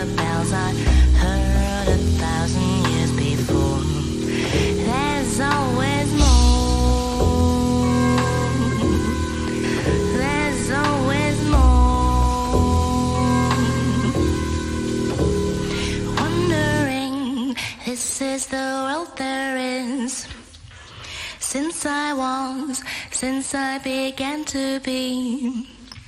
the bells I've heard 1,000 years before. There's always more. There's always more. Wondering, this is the world there is. Since I began to be.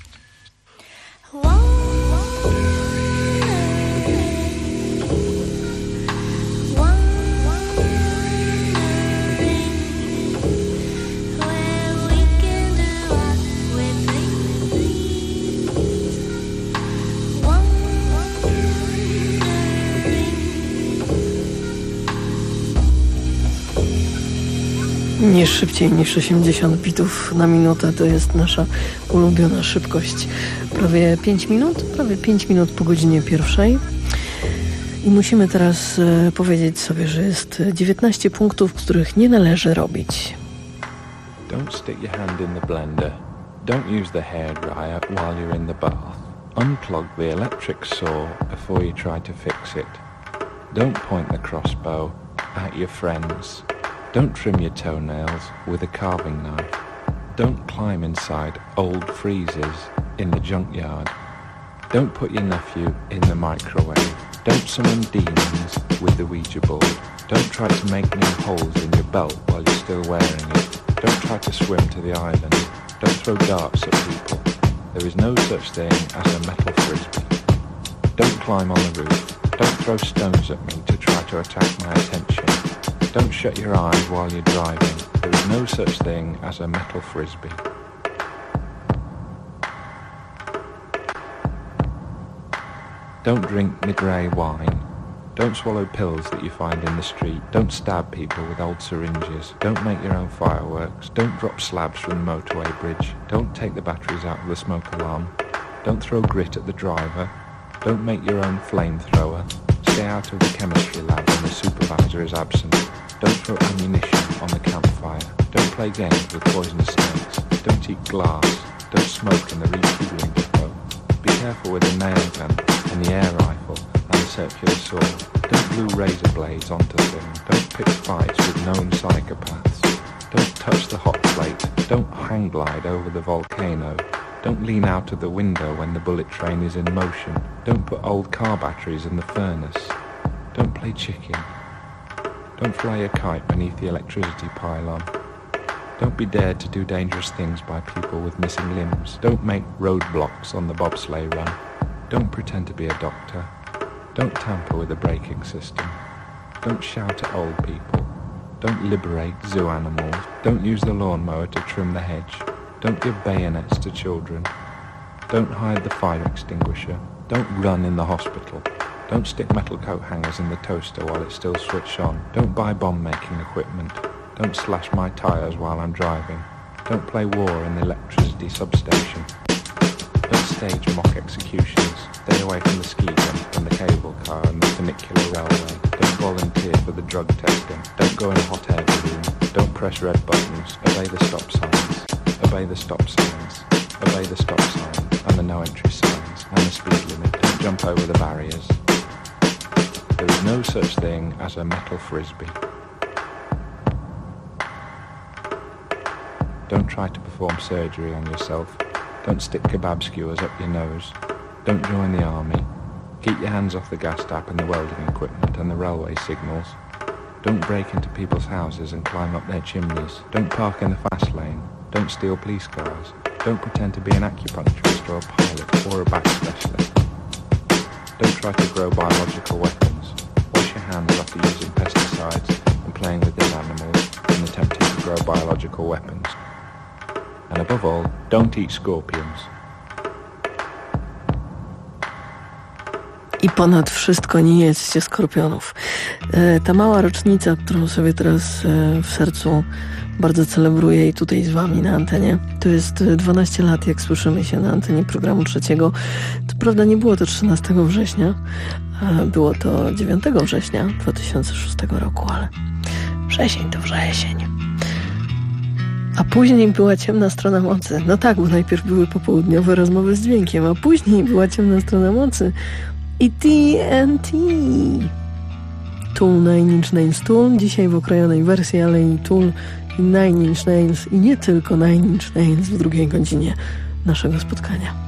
Nie szybciej niż 80 bitów na minutę to jest nasza ulubiona szybkość. Prawie 5 minut po godzinie 1. I musimy teraz powiedzieć sobie, że jest 19 punktów, których nie należy robić. Don't stick your hand in the blender. Don't use the hairdryer while you're in the bath. Unplug the electric saw before you try to fix it. Don't point the crossbow at your friends. Don't trim your toenails with a carving knife. Don't climb inside old freezers in the junkyard. Don't put your nephew in the microwave. Don't summon demons with the Ouija board. Don't try to make new holes in your belt while you're still wearing it. Don't try to swim to the island. Don't throw darts at people. There is no such thing as a metal frisbee. Don't climb on the roof. Don't throw stones at me to try to attract my attention. Don't shut your eyes while you're driving. There is no such thing as a metal frisbee. Don't drink the grey wine. Don't swallow pills that you find in the street. Don't stab people with old syringes. Don't make your own fireworks. Don't drop slabs from the motorway bridge. Don't take the batteries out of the smoke alarm. Don't throw grit at the driver. Don't make your own flamethrower. Stay out of the chemistry lab when the supervisor is absent. Don't throw ammunition on the campfire. Don't play games with poisonous snakes. Don't eat glass. Don't smoke in the refueling depot. Be careful with the nail gun and the air rifle and the circular saw. Don't glue razor blades onto things. Don't pick fights with known psychopaths. Don't touch the hot plate. Don't hang glide over the volcano. Don't lean out of the window when the bullet train is in motion. Don't put old car batteries in the furnace. Don't play chicken. Don't fly a kite beneath the electricity pylon. Don't be dared to do dangerous things by people with missing limbs. Don't make roadblocks on the bobsleigh run. Don't pretend to be a doctor. Don't tamper with the braking system. Don't shout at old people. Don't liberate zoo animals. Don't use the lawnmower to trim the hedge. Don't give bayonets to children. Don't hide the fire extinguisher. Don't run in the hospital. Don't stick metal coat hangers in the toaster while it's still switched on. Don't buy bomb-making equipment. Don't slash my tyres while I'm driving. Don't play war in the electricity substation. Don't stage mock executions. Stay away from the ski jump and the cable car and the funicular railway. Don't volunteer for the drug testing. Don't go in a hot air balloon. Don't press red buttons. Obey the stop signs. Obey the stop signs. Obey the stop signs and the no entry signs and the speed limit. Don't jump over the barriers. There is no such thing as a metal frisbee. Don't try to perform surgery on yourself. Don't stick kebab skewers up your nose. Don't join the army. Keep your hands off the gas tap and the welding equipment and the railway signals. Don't break into people's houses and climb up their chimneys. Don't park in the fast lane. Don't steal police cars. Don't pretend to be an acupuncturist or a pilot or a back specialist. Don't try to grow biological weapons. Wash your hands after using pesticides and playing with dead animals in attempting to grow biological weapons. And above all, don't eat scorpions. I ponad wszystko nie jedzcie skorpionów. Ta mała rocznica, którą sobie teraz w sercu bardzo celebruję i tutaj z wami na antenie, to jest 12 lat, jak słyszymy się na antenie programu trzeciego. To prawda, nie było to 13 września, było to 9 września 2006 roku, ale wrzesień to wrzesień. A później była ciemna strona mocy. No tak, bo najpierw były popołudniowe rozmowy z dźwiękiem, a później była ciemna strona mocy. i TNT. Tool, Nine Inch Nails, Tool. Dzisiaj w okrojonej wersji, ale i Tool, i Nine Inch Nails, i nie tylko Nine Inch Nails w drugiej godzinie naszego spotkania.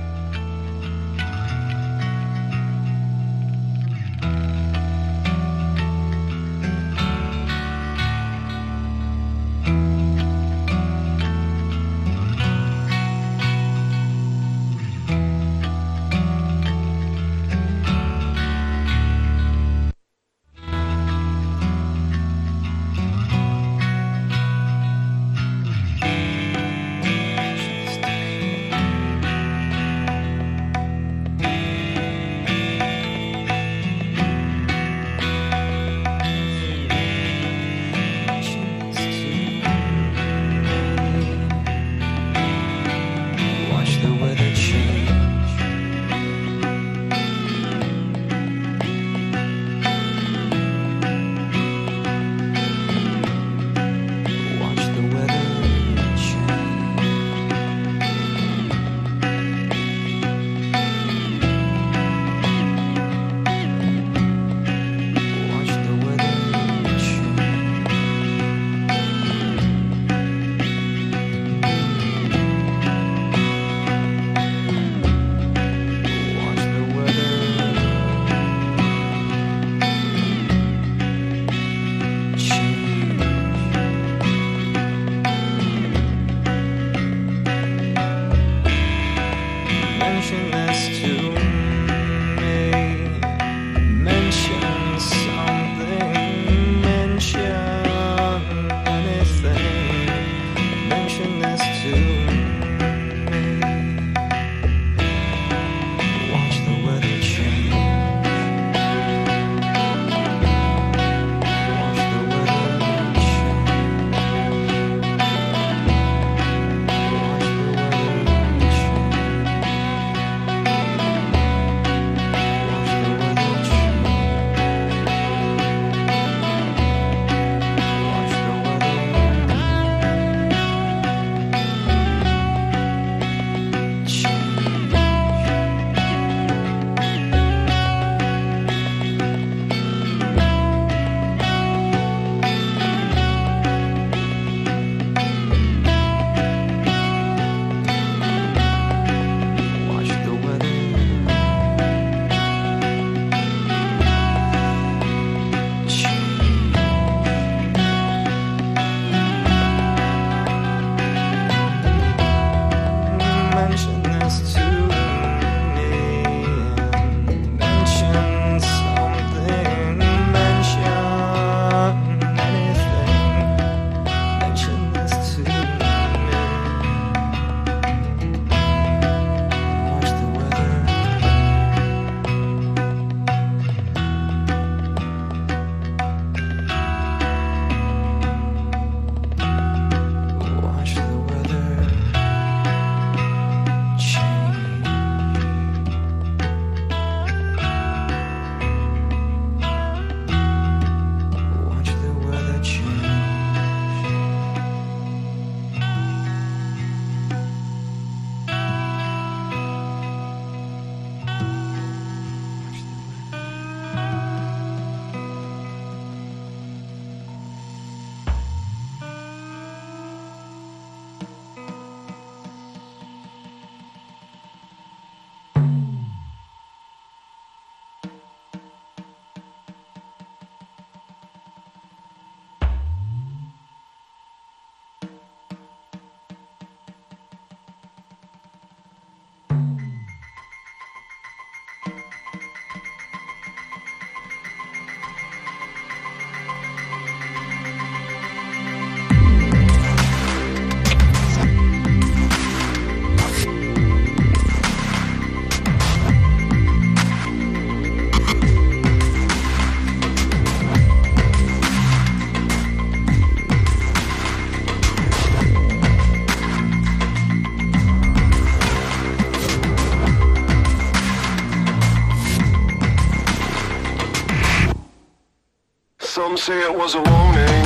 Some say it was a warning.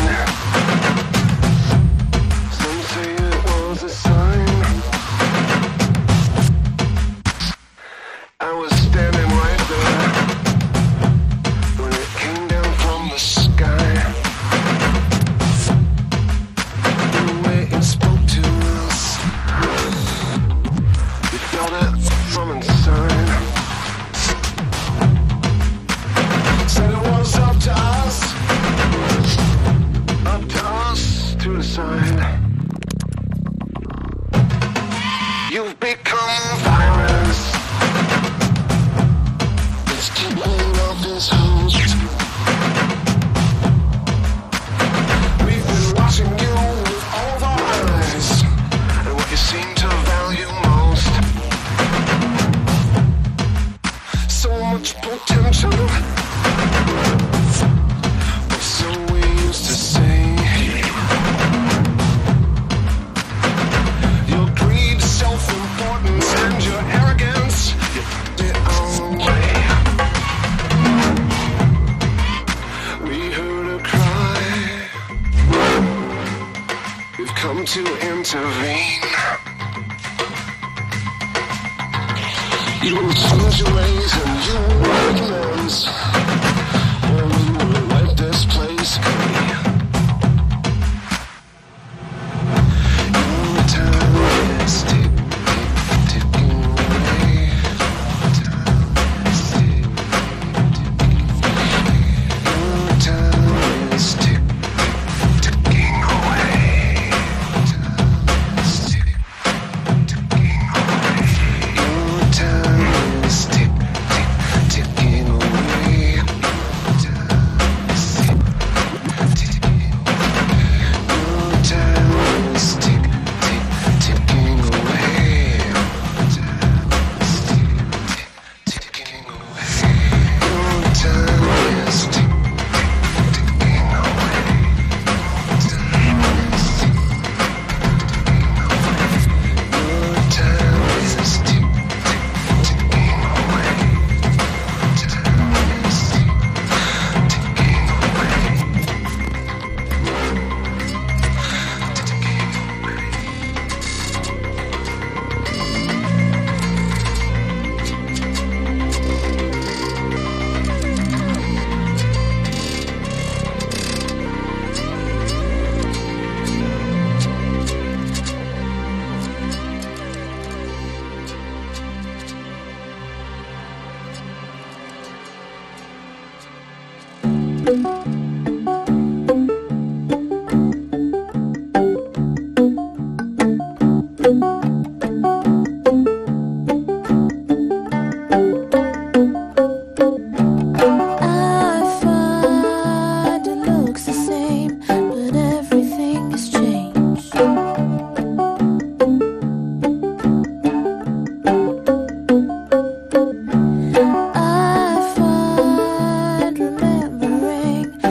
Some say it was a sign. I was standing right there. much potential. Or so we used to say. Your greed, self-importance, and your arrogance, you put it our way. We heard a cry. We've come to intervene. You will change your ways and you will make amends, or we will wipe this place clean. Your time is ticking away. Time is ticking away. Your time is ticking away. Time is ticking away. Your time is ticking away. Time is ticking I find remembering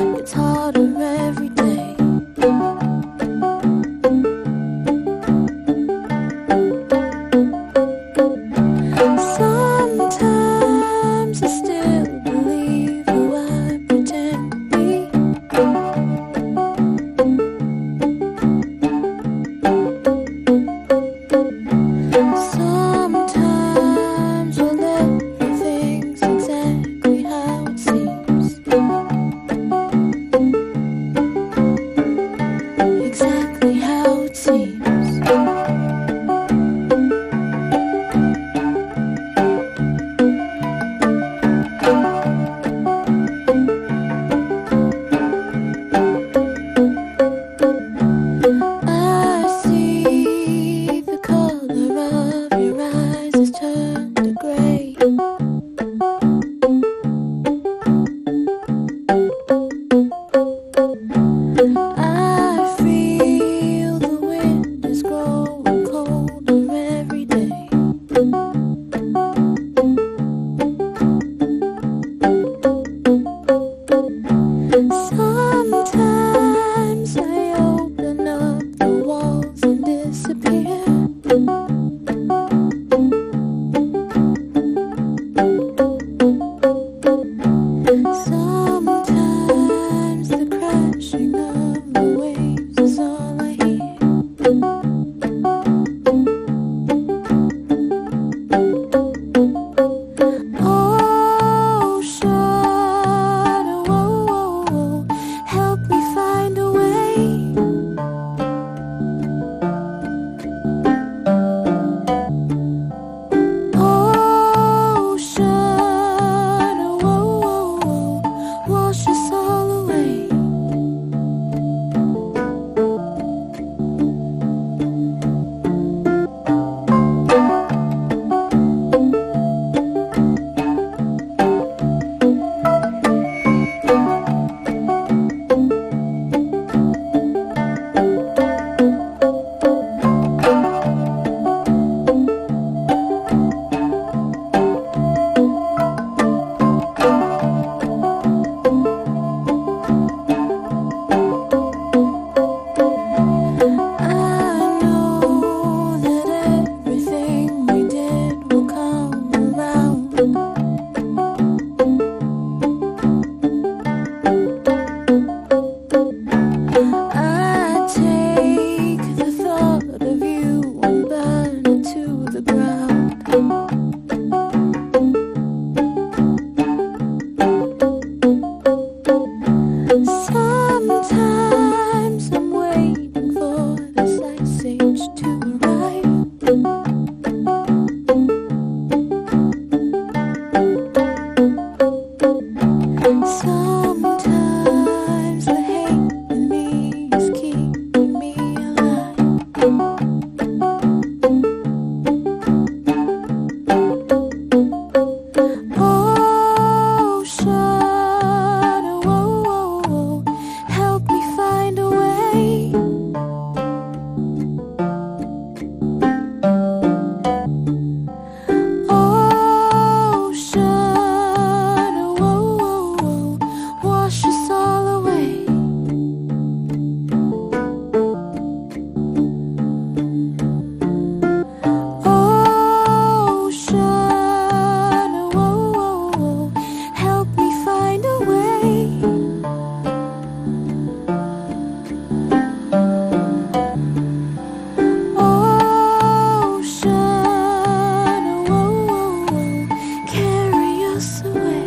us away.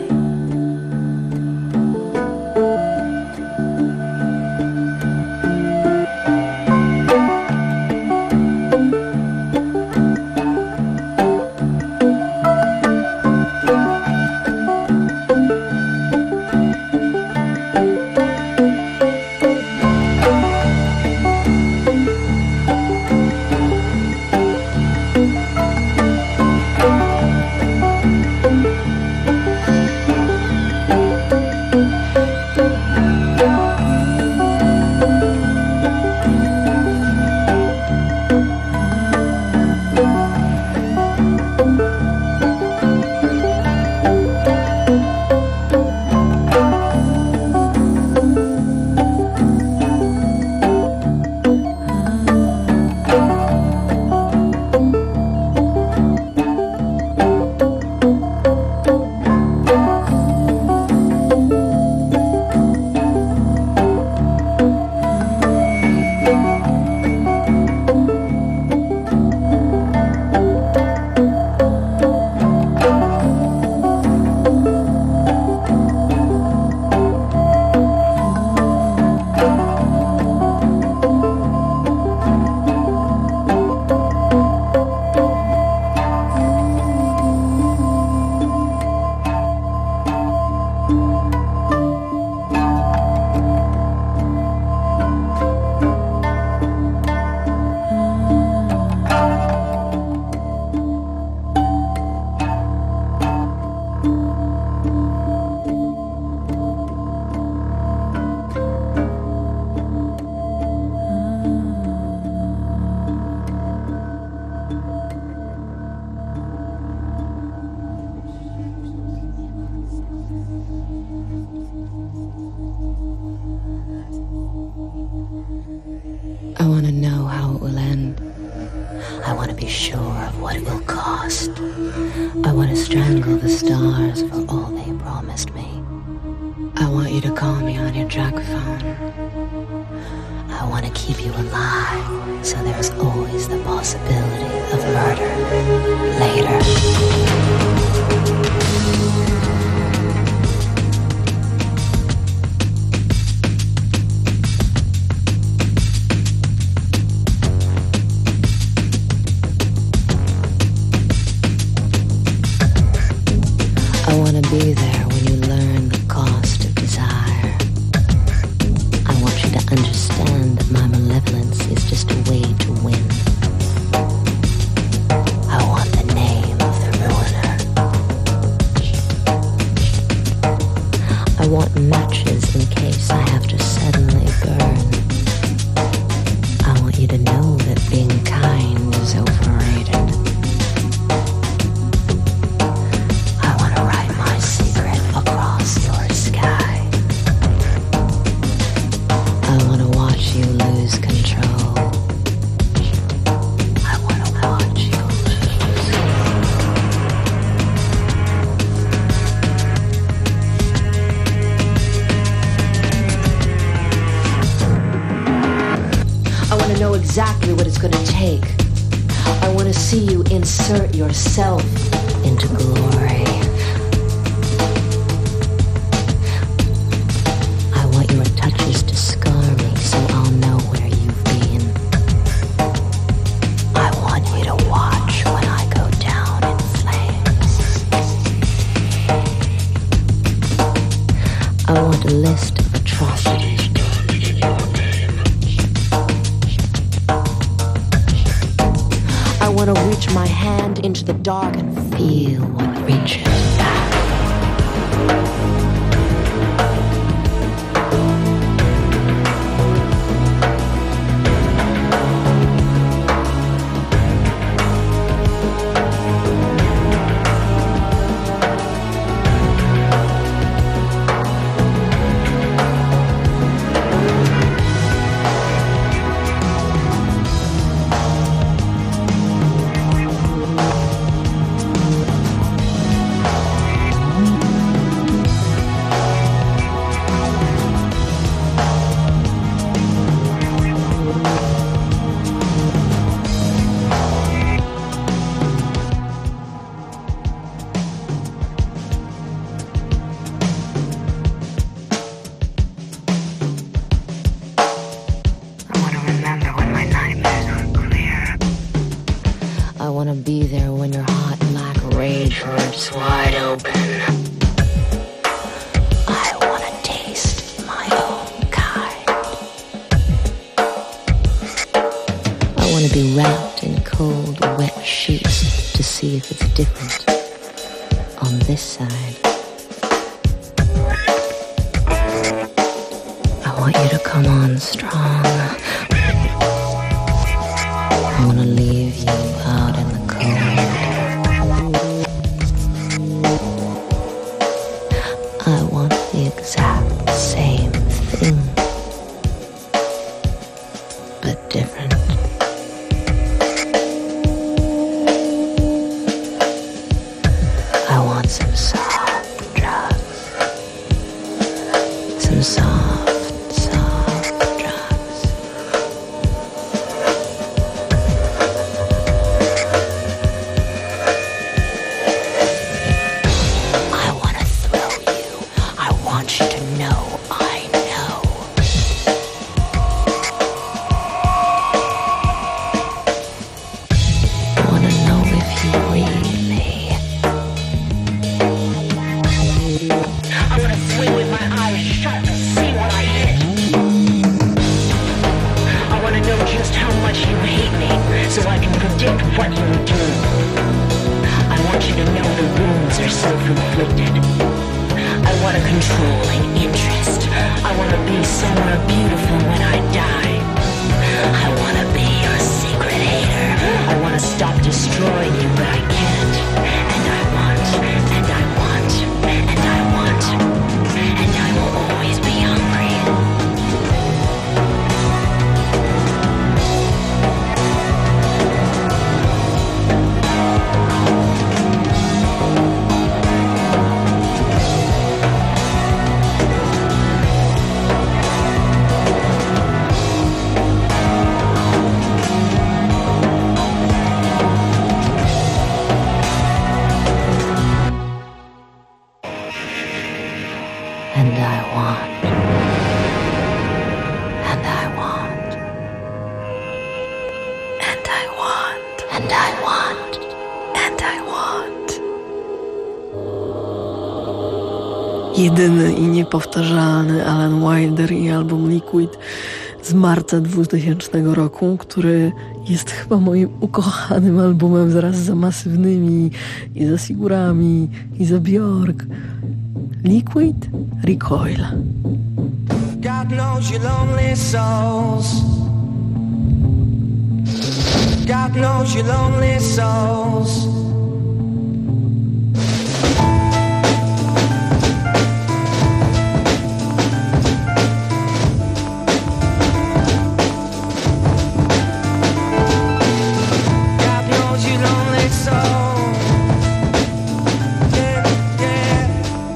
I want to know how it will end. I want to be sure of what it will cost. I want to strangle the stars for all they promised me. I want you to call me on your track phone. I want to keep you alive, so there's always the possibility of murder later. I want to be there when you learn the cost of desire. I want you to understand that my malevolence is just a way to win. I want the name of the ruiner. I want matches in case I have to suddenly burn. I want you to know that being kind is overrated. Exactly what it's going to take. I want to see you insert yourself into glory. I want your touches to scar me so I'll know where you've been. I want you to watch when I go down in flames. I want a list of atrocities. I want to reach my hand into the dark and feel what reaches back. and strong. I wanna leave you out in the cold. I want the exact same thing, but different. I want some soft drugs, some soft drugs. I want to thrill you. I want you to know I know. I want to know if you read me. I want to swing with my eyes shut to see what I hit. I want to know just how much you hate me so I can predict what you'll do. I want you to know the wounds are self-inflicted. I want a controlling interest. I want to be somewhere beautiful when I die. I want to be your secret hater. I want to stop destroying you, but I can't. And I want, and I want, and I want, and I will always be hungry. And I want, and I want, and I want, and I want, and I want. Jedyny i niepowtarzalny Alan Wilder i album Liquid z marca 2000 roku, który jest chyba moim ukochanym albumem wraz za Masywnymi i za Sigurami i za Björk. Liquid Recoil. God knows your lonely souls. God knows your lonely souls. God knows your lonely souls. Yeah, yeah.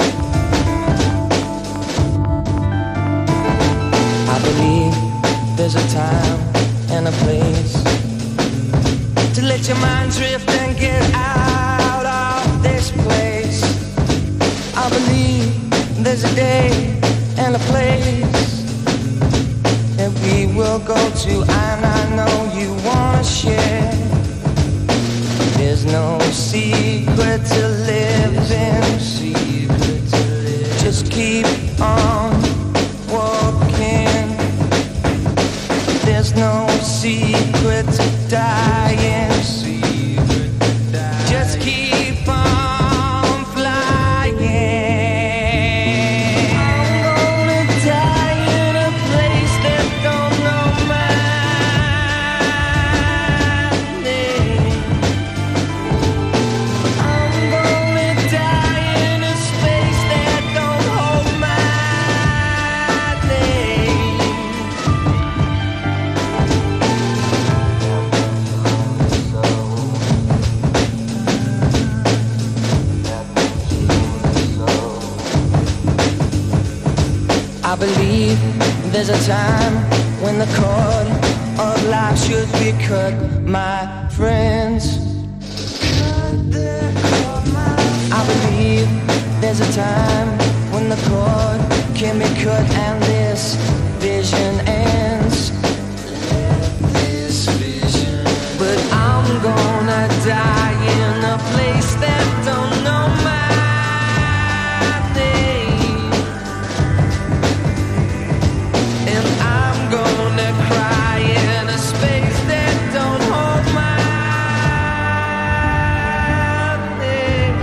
I believe there's a time and a place to let your mind drift and get out of this place. I believe there's a day and a place that we will go to, and I know you wanna share. There's no secret to live in. Just keep on walking. There's no secret to dying. Just keep on flying. I'm gonna die in a place that don't know my name. I'm gonna die in a space that don't hold my name. I believe there's a time when the cord of life should be cut, my friends. I believe there's a time when the cord can be cut and this vision ends. But I'm gonna die in a place that don't know my name. And I'm gonna cry in a space that don't hold my name.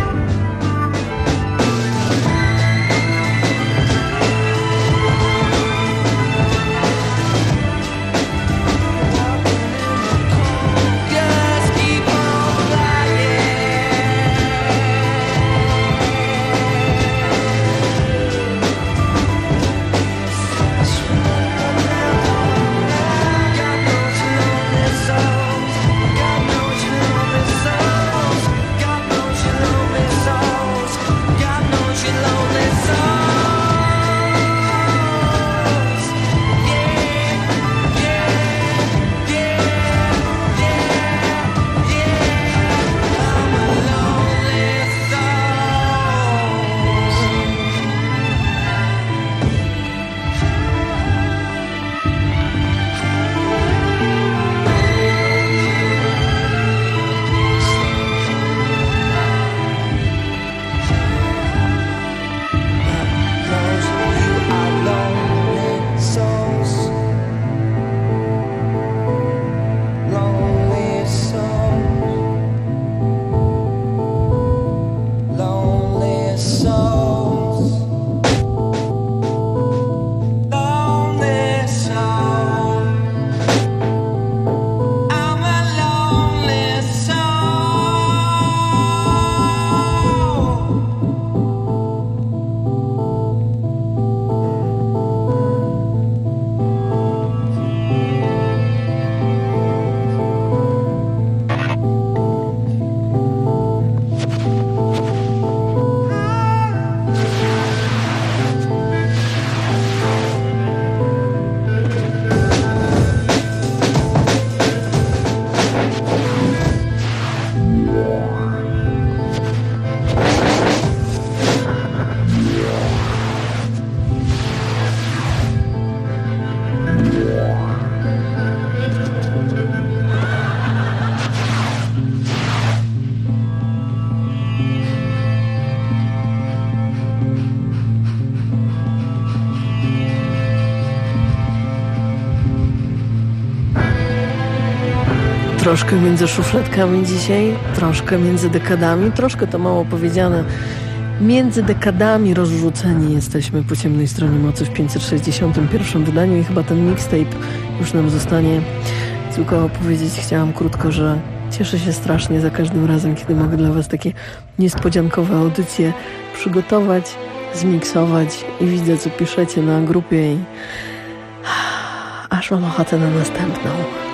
Troszkę między szufladkami dzisiaj, troszkę między dekadami, troszkę to mało powiedziane. Między dekadami rozrzuceni jesteśmy po ciemnej stronie mocy w 561 wydaniu i chyba ten mixtape już nam zostanie. Tylko powiedzieć chciałam krótko, że cieszę się strasznie za każdym razem, kiedy mogę dla was takie niespodziankowe audycje przygotować, zmiksować i widzę, co piszecie na grupie i aż mam ochotę na następną.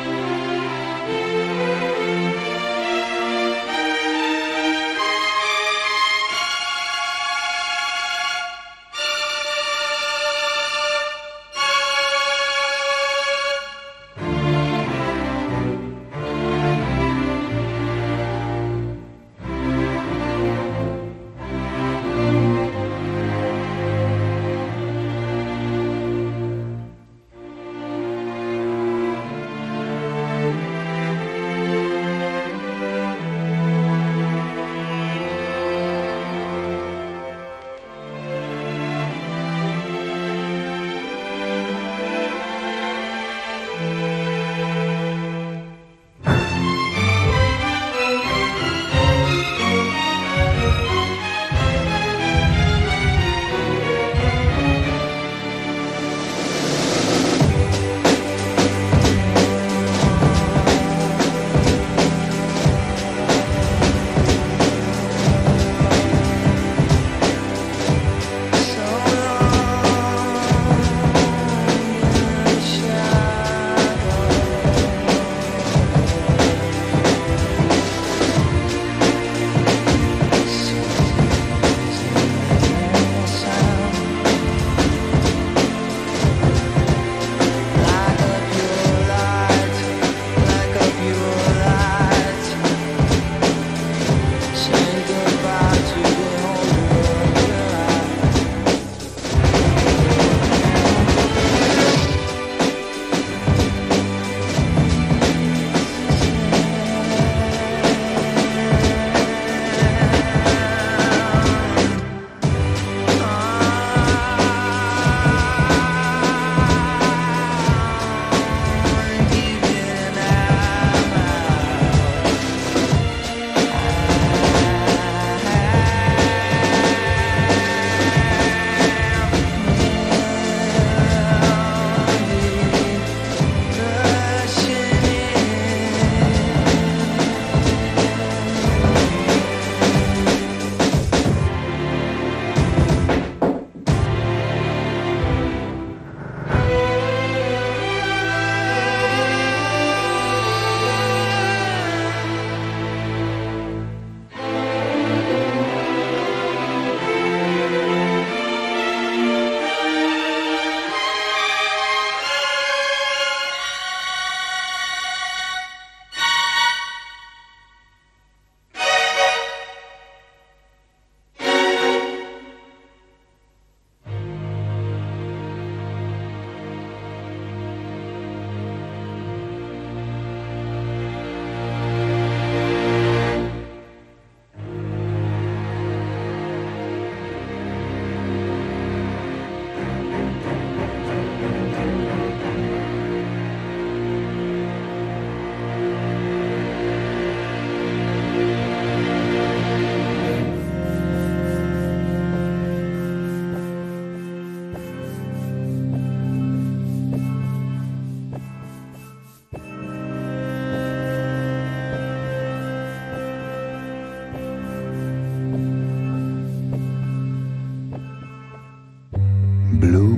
Blue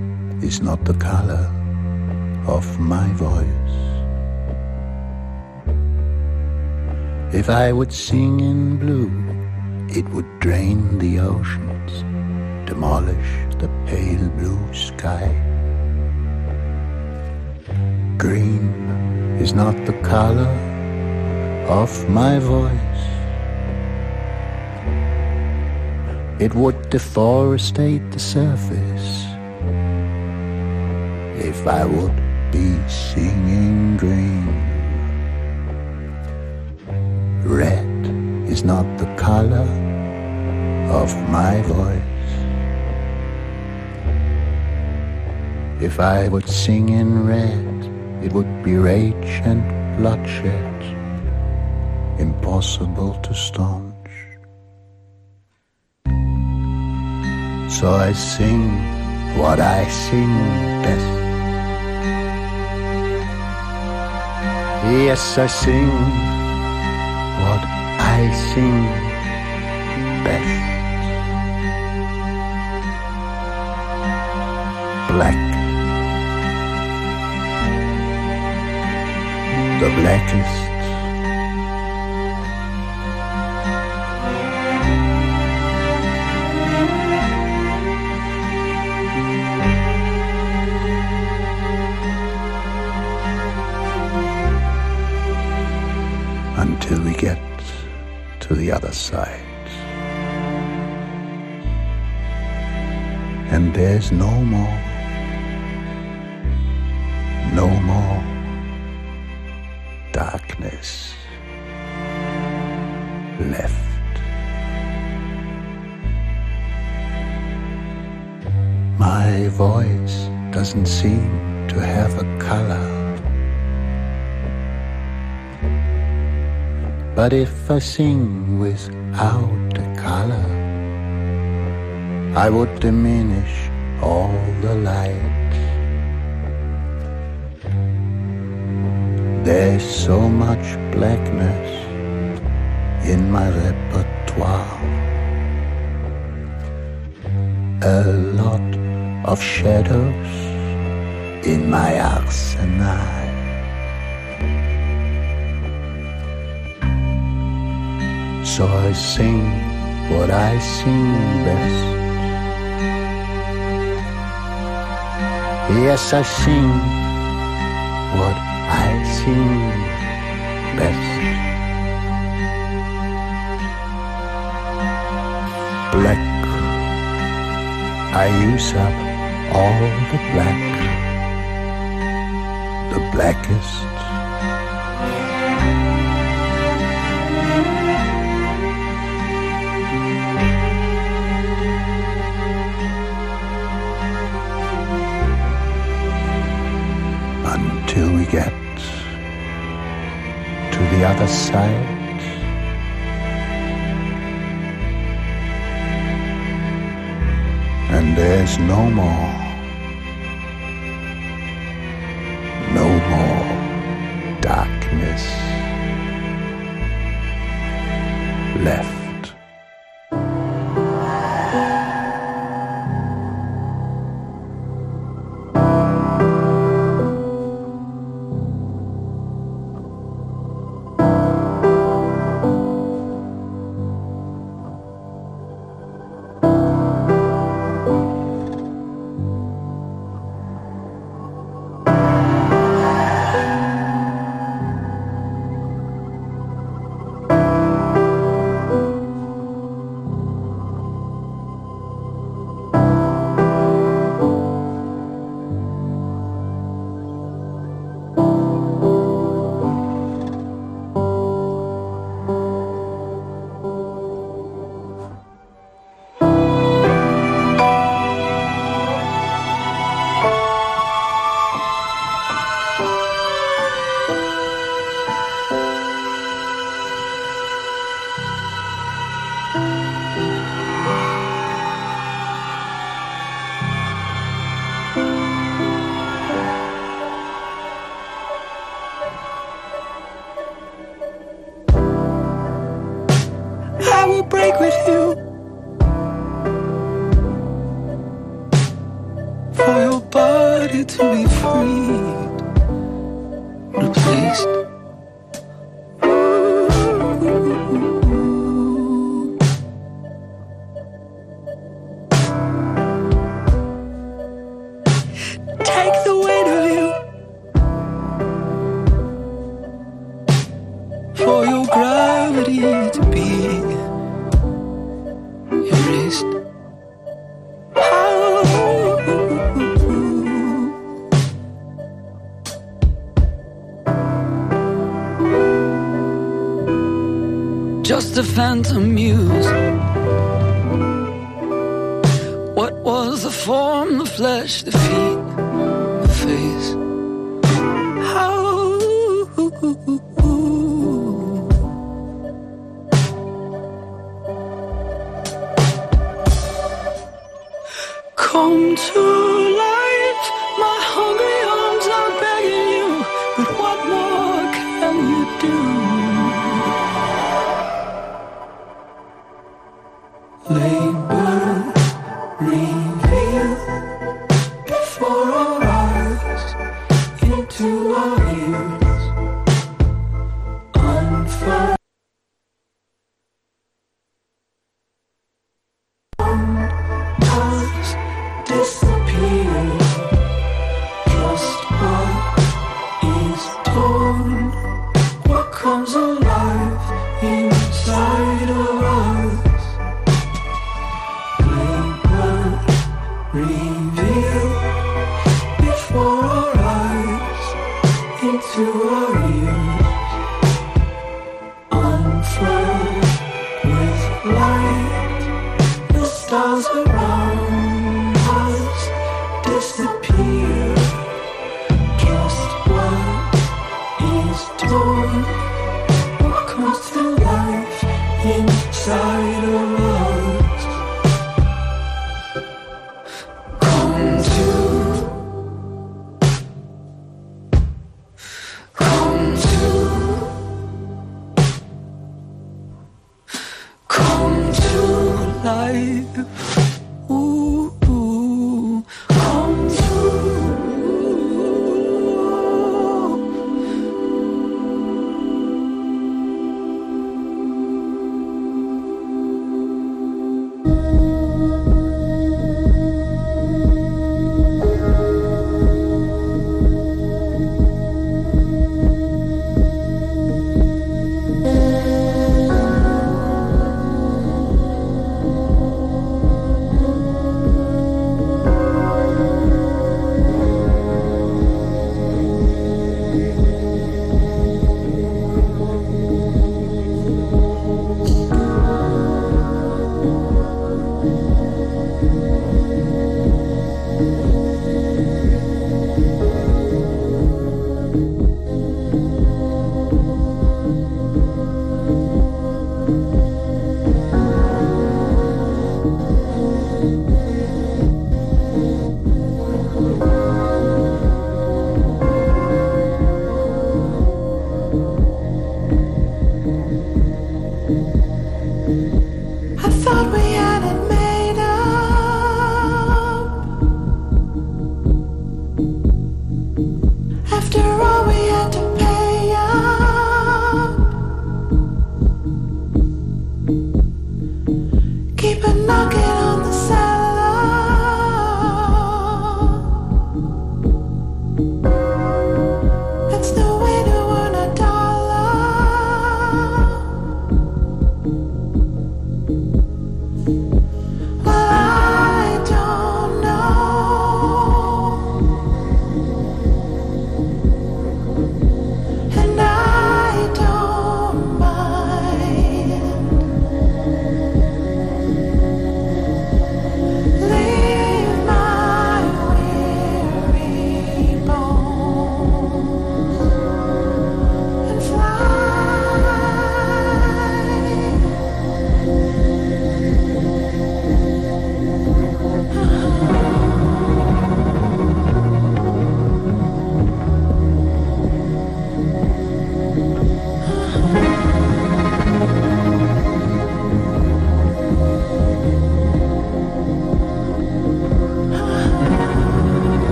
is not the color of my voice. If I would sing in blue, it would drain the oceans, demolish the pale blue sky. Green is not the color of my voice. It would deforestate the surface if I would be singing green. Red is not the color of my voice. If I would sing in red, it would be rage and bloodshed. impossible to staunch. So I sing what I sing best. Yes, I sing what I sing best. Black, the blackest. Until we get to the other side. And there's no more darkness left. My voice doesn't seem to have a color. But if I sing without a color, I would diminish all the light. There's so much blackness in my repertoire, a lot of shadows in my arsenal. So I sing what I sing best. Yes, I sing what I sing best. Black, I use up all the black, the blackest. Until we get to the other side. And there's no more darkness left. break with you for your body to be freed, replaced. Take the weight of you for your gravity to be erased. Just a phantom muse. What was the form, the flesh, the feet, the face? How Come to life, my hungry arms are begging you, but what more can you do? Labor reveal before our eyes, into our ears, unfurl. Disappear. Just what is torn, what comes alive inside of us. Labor reveal before our eyes, into our ears, unfurl with light. The stars around us disappear. Just what is torn, what comes to life inside of us. Come to life. Ooh, ooh. Come to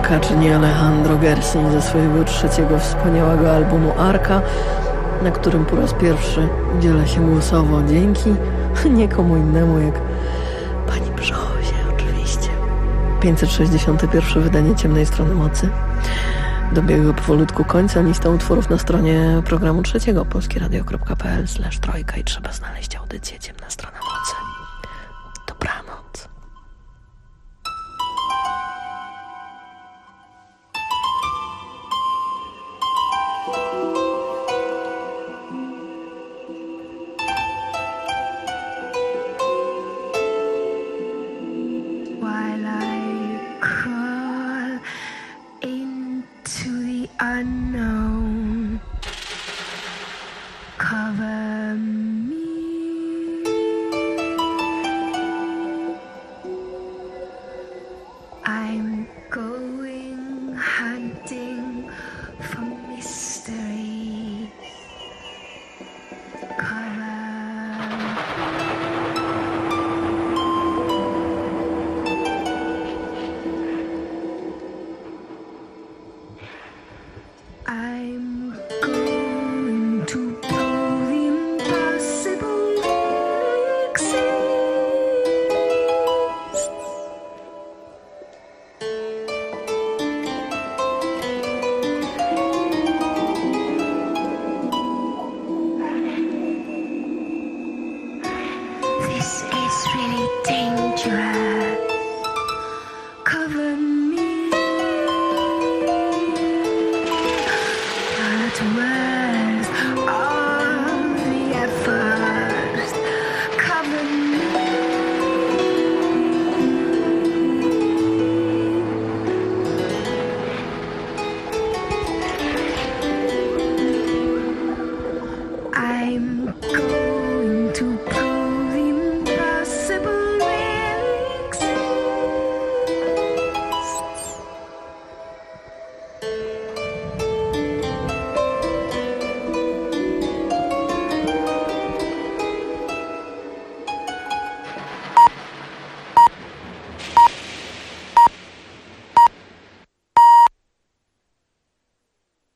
Arca, czyli Alejandro Gersin ze swojego trzeciego wspaniałego albumu Arca, na którym po raz pierwszy udziela się głosowo dzięki nikomu innemu jak pani Brzozie oczywiście. 561 wydanie Ciemnej Strony Mocy dobiegło powolutku końca. Lista utworów na stronie programu trzeciego polskieradio.pl/3 i trzeba znaleźć audycję Ciemna Strona Mocy. Dobranoc. Unknown, cover